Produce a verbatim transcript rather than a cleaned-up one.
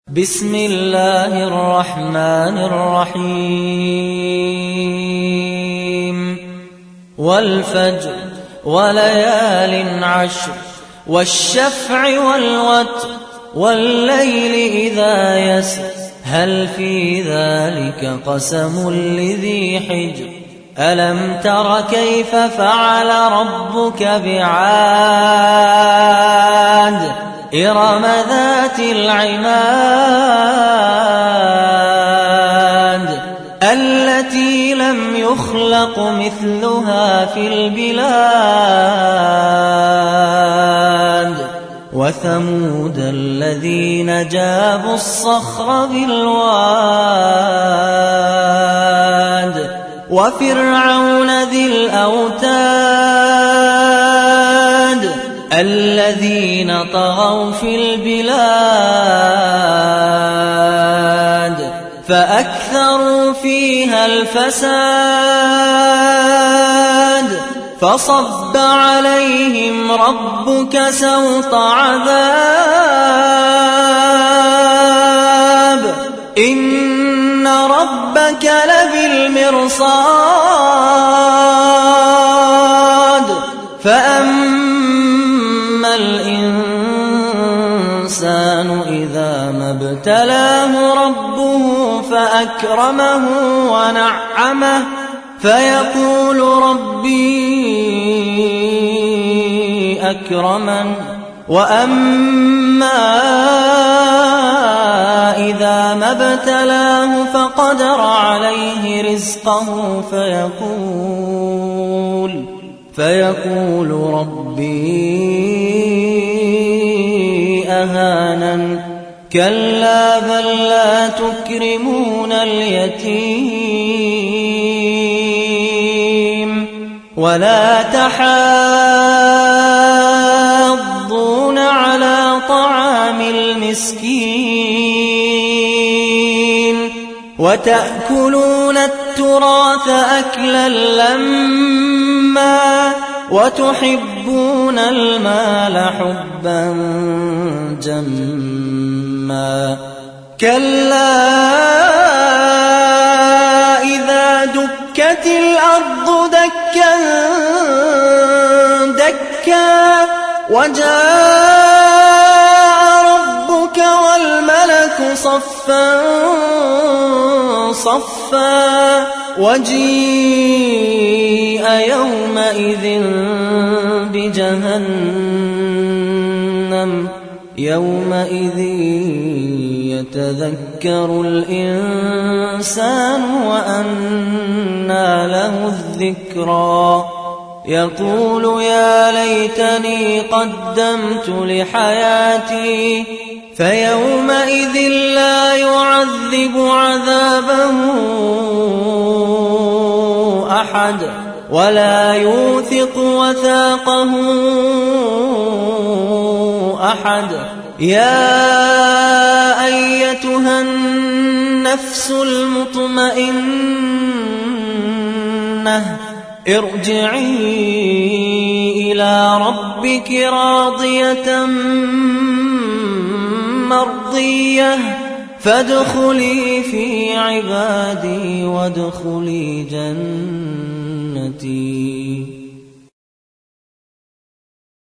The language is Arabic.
بسم الله الرحمن الرحيم والفجر وليال عشر والشفع والوتر والليل إذا يسر هل في ذلك قسم لذي حجر ألم تر كيف فعل ربك بعاد إرم ذات العماد التي لم يخلق مثلها في البلاد وثمود الذين جابوا الصخر بالواد وفرعون ذي الأوتاد الذين طغوا في البلاد فأكثروا فيها الفساد فصب عليهم ربك سوط عذاب إن ربك لبالمرصاد فأما الإنسان إذا ما ابتلاه ربه فأكرمه ونعمه فيقول ربي أكرمن وأما إذا ما ابتلاه فقدر عليه رزقه فيقول فيقول ربي أهانن كلا بل لا تكرمون اليتيم ولا تحاضون على طعام المسكين وتأكلون التراث أكلا لما وتحبون المال حبا جما كلا إذا دكت الأرض دكا دكا وجاء ربك والملك صفا صفا وجيء يومئذ بجهنم يومئذ يتذكر الإنسان وأنى له الذكرى يقول يا ليتني قدمت لحياتي فيومئذ لا يعذب عذابه أحد ولا يوثق وثاقه أحد يا أيتها النفس المطمئنة ارجعي إلى ربك راضية مرضية فادخلي في عبادي وادخلي جنتي.